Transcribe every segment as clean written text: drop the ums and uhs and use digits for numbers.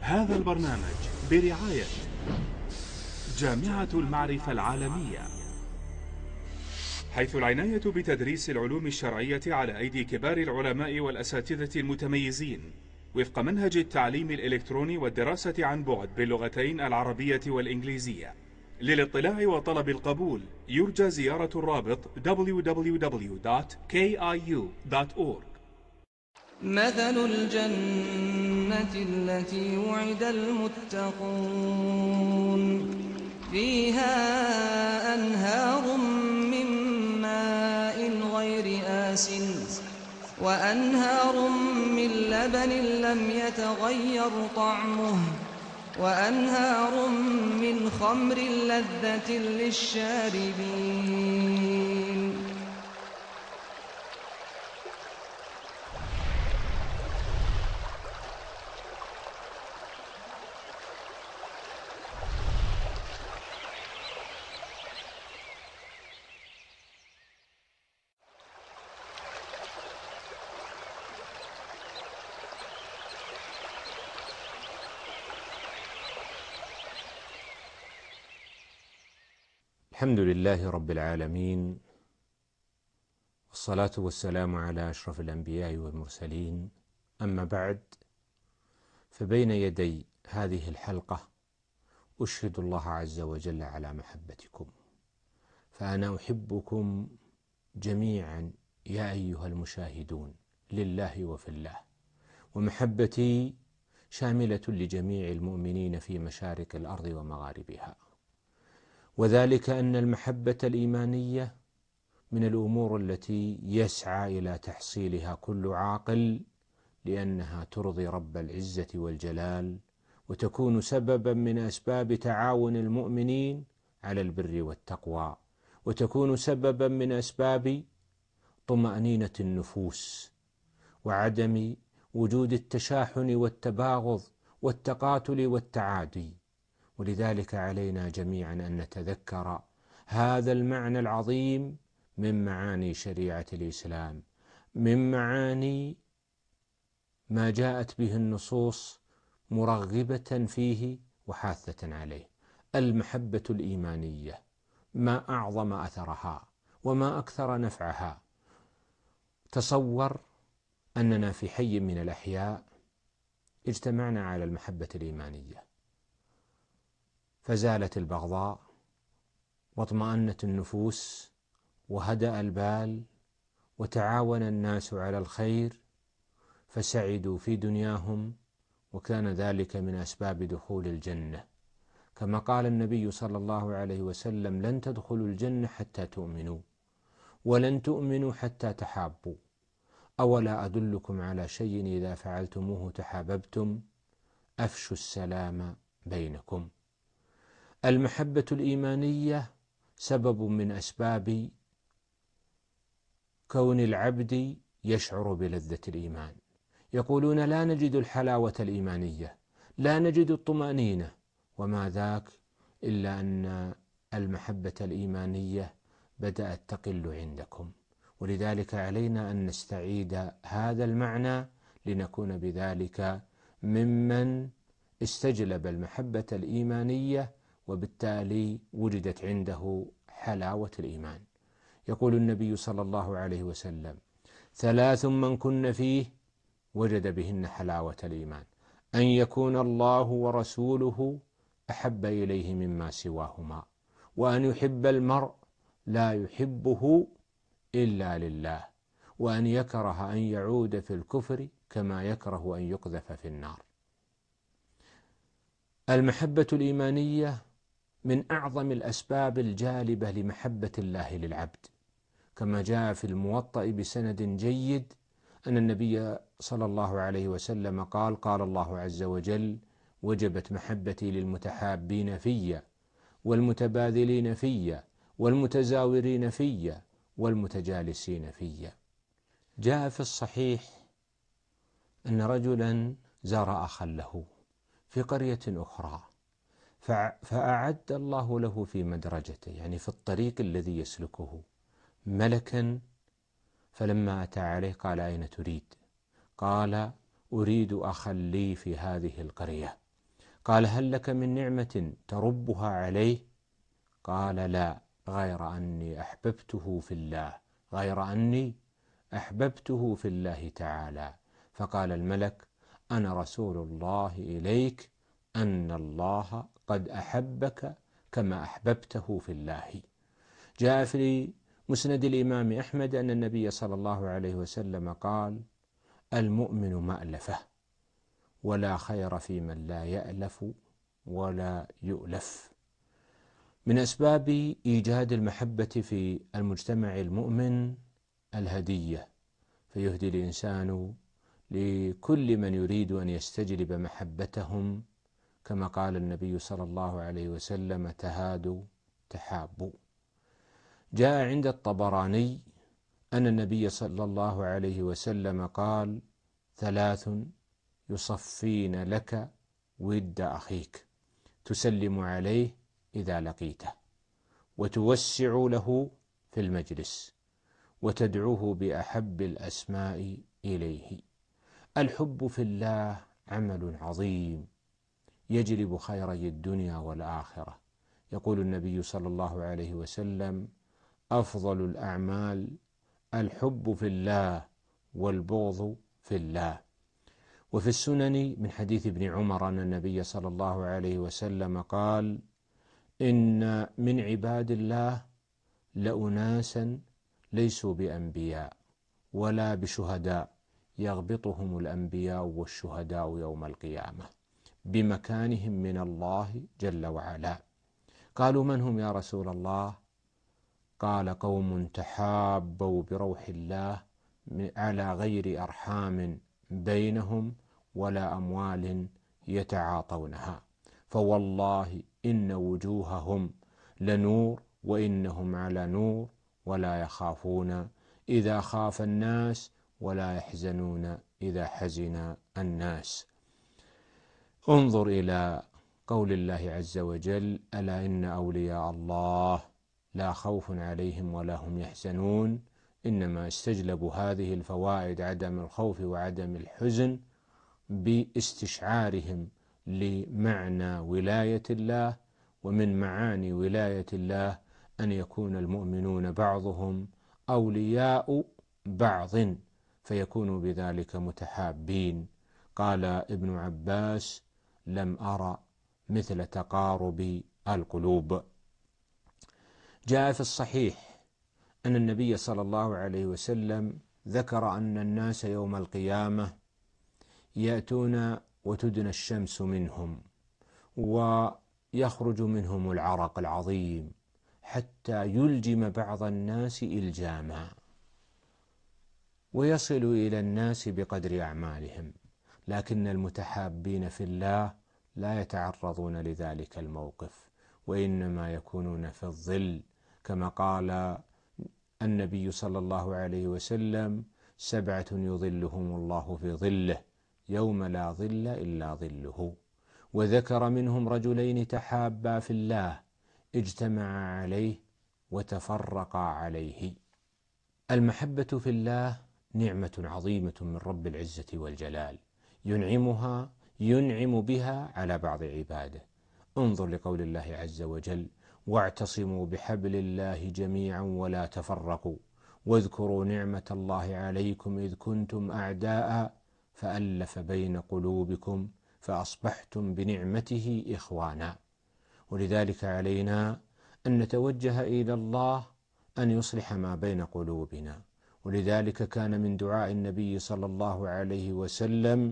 هذا البرنامج برعاية جامعة المعرفة العالمية، حيث العناية بتدريس العلوم الشرعية على أيدي كبار العلماء والأساتذة المتميزين وفق منهج التعليم الإلكتروني والدراسة عن بعد باللغتين العربية والإنجليزية. للاطلاع وطلب القبول يرجى زيارة الرابط www.kiu.org. مثل الجنة التي وعد المتقون فيها أنهار من ماء غير آسن وأنهار من لبن لم يتغير طعمه وأنهار من خمر لذة للشاربين. الحمد لله رب العالمين، والصلاة والسلام على أشرف الأنبياء والمرسلين، أما بعد، فبين يدي هذه الحلقة أشهد الله عز وجل على محبتكم، فأنا أحبكم جميعا يا أيها المشاهدون لله وفي الله، ومحبتي شاملة لجميع المؤمنين في مشارق الأرض ومغاربها، وذلك أن المحبة الإيمانية من الأمور التي يسعى إلى تحصيلها كل عاقل، لأنها ترضي رب العزة والجلال، وتكون سببا من أسباب تعاون المؤمنين على البر والتقوى، وتكون سببا من أسباب طمأنينة النفوس وعدم وجود التشاحن والتباغض والتقاتل والتعادي. ولذلك علينا جميعا أن نتذكر هذا المعنى العظيم من معاني شريعة الإسلام، من معاني ما جاءت به النصوص مرغبة فيه وحاثة عليه. المحبة الإيمانية ما أعظم أثرها وما أكثر نفعها. تصور أننا في حي من الأحياء اجتمعنا على المحبة الإيمانية، فزالت البغضاء واطمأنت النفوس وهدأ البال، وتعاون الناس على الخير فسعدوا في دنياهم، وكان ذلك من أسباب دخول الجنة، كما قال النبي صلى الله عليه وسلم: لن تدخلوا الجنة حتى تؤمنوا، ولن تؤمنوا حتى تحابوا، أولا أدلكم على شيء إذا فعلتموه تحاببتم، أفشوا السلام بينكم. المحبة الإيمانية سبب من أسباب كون العبد يشعر بلذة الإيمان. يقولون: لا نجد الحلاوة الإيمانية، لا نجد الطمأنينة، وما ذاك إلا أن المحبة الإيمانية بدأت تقل عندكم. ولذلك علينا أن نستعيد هذا المعنى لنكون بذلك ممن استجلب المحبة الإيمانية، وبالتالي وجدت عنده حلاوة الإيمان. يقول النبي صلى الله عليه وسلم: 3 من كن فيه وجد بهن حلاوة الإيمان: أن يكون الله ورسوله أحب إليه مما سواهما، وأن يحب المرء لا يحبه إلا لله، وأن يكره أن يعود في الكفر كما يكره أن يقذف في النار. المحبة الإيمانية من أعظم الأسباب الجالبة لمحبة الله للعبد، كما جاء في الموطأ بسند جيد أن النبي صلى الله عليه وسلم قال: قال الله عز وجل: وجبت محبتي للمتحابين في، والمتباذلين في، والمتزاورين في، والمتجالسين في. جاء في الصحيح أن رجلا زار أخا له في قرية أخرى، فأعد الله له في مدرجته، يعني في الطريق الذي يسلكه، ملكا، فلما أتى عليه قال: أين تريد؟ قال: أريد أخا لي في هذه القرية. قال: هل لك من نعمة تربها عليه؟ قال: لا، غير أني أحببته في الله تعالى. فقال الملك: أنا رسول الله إليك، أن الله قد أحبك كما أحببته في الله. جاء في مسند الإمام أحمد أن النبي صلى الله عليه وسلم قال: المؤمن مألفة، ولا خير في من لا يألف ولا يؤلف. من أسباب إيجاد المحبة في المجتمع المؤمن الهدية، فيهدي الإنسان لكل من يريد أن يستجلب محبتهم، كما قال النبي صلى الله عليه وسلم: تهادوا تحابوا. جاء عند الطبراني أن النبي صلى الله عليه وسلم قال: 3 يصفين لك ود أخيك، تسلم عليه إذا لقيته، وتوسع له في المجلس، وتدعوه بأحب الأسماء إليه. الحب في الله عمل عظيم يجلب خيري الدنيا والآخرة. يقول النبي صلى الله عليه وسلم: أفضل الأعمال الحب في الله والبغض في الله. وفي السنن من حديث ابن عمر أن النبي صلى الله عليه وسلم قال: إن من عباد الله لأناسا ليسوا بأنبياء ولا بشهداء، يغبطهم الأنبياء والشهداء يوم القيامة بمكانهم من الله جل وعلا. قالوا: من هم يا رسول الله؟ قال: قوم تحابوا بروح الله على غير أرحام بينهم ولا أموال يتعاطونها، فوالله إن وجوههم لنور وإنهم على نور، ولا يخافون إذا خاف الناس ولا يحزنون إذا حزن الناس. انظر إلى قول الله عز وجل: ألا إن أولياء الله لا خوف عليهم ولا هم يحزنون. إنما استجلبوا هذه الفوائد، عدم الخوف وعدم الحزن، باستشعارهم لمعنى ولاية الله. ومن معاني ولاية الله أن يكون المؤمنون بعضهم أولياء بعض، فيكونوا بذلك متحابين. قال ابن عباس: لم أرى مثل تقارب القلوب. جاء في الصحيح أن النبي صلى الله عليه وسلم ذكر أن الناس يوم القيامة يأتون وتدنى الشمس منهم، ويخرج منهم العرق العظيم، حتى يلجم بعض الناس إلجاما، ويصل إلى الناس بقدر أعمالهم. لكن المتحابين في الله لا يتعرضون لذلك الموقف، وإنما يكونون في الظل، كما قال النبي صلى الله عليه وسلم: 7 يظلهم الله في ظله يوم لا ظل إلا ظله. وذكر منهم رجلين تحابا في الله اجتمعا عليه وتفرقا عليه. المحبة في الله نعمة عظيمة من رب العزة والجلال، ينعم بها على بعض عباده. انظر لقول الله عز وجل: واعتصموا بحبل الله جميعا ولا تفرقوا واذكروا نعمة الله عليكم إذ كنتم أعداء فألف بين قلوبكم فأصبحتم بنعمته إخوانا. ولذلك علينا أن نتوجه إلى الله أن يصلح ما بين قلوبنا. ولذلك كان من دعاء النبي صلى الله عليه وسلم: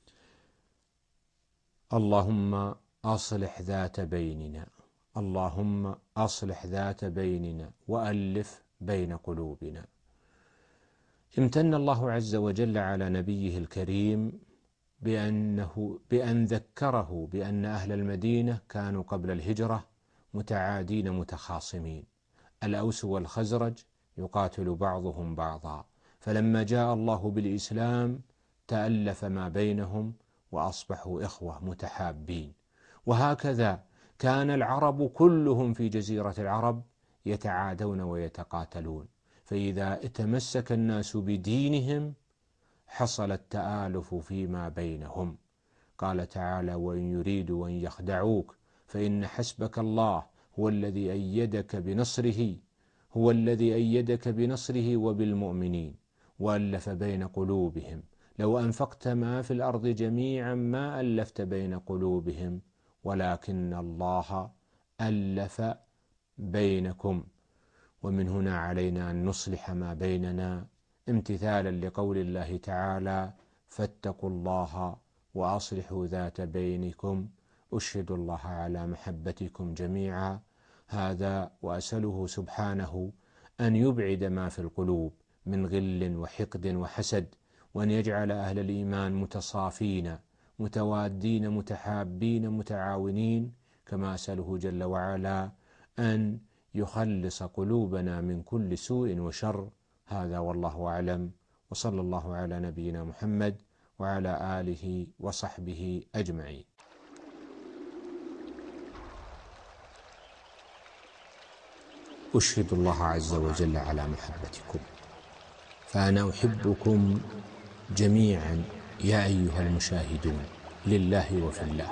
اللهم أصلح ذات بيننا، اللهم أصلح ذات بيننا وألف بين قلوبنا. امتن الله عز وجل على نبيه الكريم بأن ذكره بأن أهل المدينة كانوا قبل الهجرة متعادين متخاصمين، الأوس والخزرج يقاتل بعضهم بعضا، فلما جاء الله بالإسلام تألف ما بينهم وأصبحوا إخوة متحابين. وهكذا كان العرب كلهم في جزيرة العرب يتعادون ويتقاتلون، فإذا تمسك الناس بدينهم حصل التآلف فيما بينهم. قال تعالى: وإن يريدوا أن يخدعوك فإن حسبك الله هو الذي أيدك بنصره وبالمؤمنين وألف بين قلوبهم لو أنفقت ما في الأرض جميعا ما ألفت بين قلوبهم ولكن الله ألف بينكم. ومن هنا علينا أن نصلح ما بيننا امتثالا لقول الله تعالى: فاتقوا الله وأصلحوا ذات بينكم أشهد الله على محبتكم جميعا. هذا وأسأله سبحانه أن يبعد ما في القلوب من غل وحقد وحسد، وأن يجعل أهل الإيمان متصافين متوادين متحابين متعاونين، كما أسأله جل وعلا أن يخلص قلوبنا من كل سوء وشر. هذا والله أعلم، وصلى الله على نبينا محمد وعلى آله وصحبه أجمعين. أشهد الله عز وجل على محبتكم، فأنا أحبكم جميعا يا أيها المشاهدون لله وفي الله،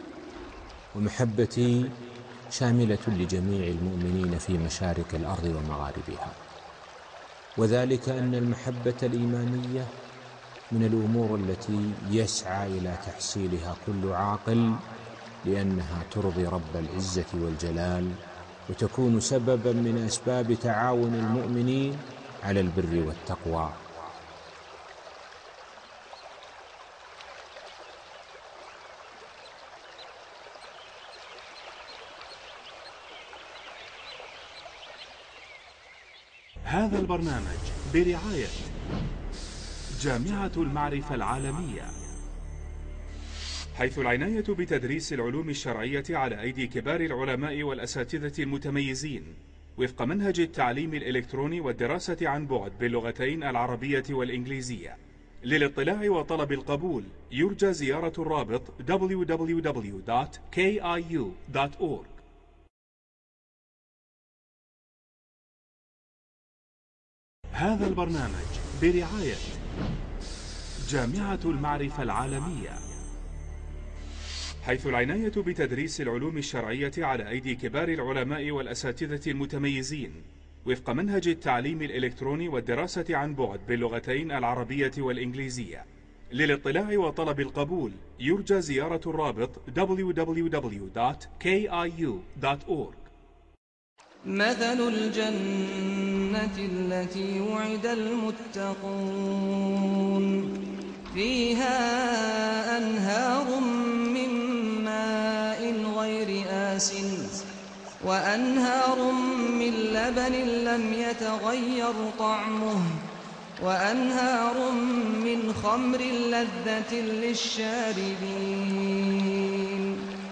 ومحبتي شاملة لجميع المؤمنين في مشارق الأرض ومغاربها، وذلك أن المحبة الإيمانية من الأمور التي يسعى إلى تحصيلها كل عاقل، لأنها ترضي رب العزة والجلال، وتكون سببا من أسباب تعاون المؤمنين على البر والتقوى. هذا البرنامج برعاية جامعة المعرفة العالمية، حيث العناية بتدريس العلوم الشرعية على أيدي كبار العلماء والأساتذة المتميزين وفق منهج التعليم الإلكتروني والدراسة عن بعد باللغتين العربية والإنجليزية. للاطلاع وطلب القبول يرجى زيارة الرابط www.kiu.org. هذا البرنامج برعاية جامعة المعرفة العالمية، حيث العناية بتدريس العلوم الشرعية على أيدي كبار العلماء والأساتذة المتميزين وفق منهج التعليم الإلكتروني والدراسة عن بعد باللغتين العربية والإنجليزية. للاطلاع وطلب القبول يرجى زيارة الرابط www.kiu.org. مثل الجنة التي وعد المتقون فيها أنهار من ماء غير آسن وأنهار من لبن لم يتغير طعمه وأنهار من خمر لذة للشاربين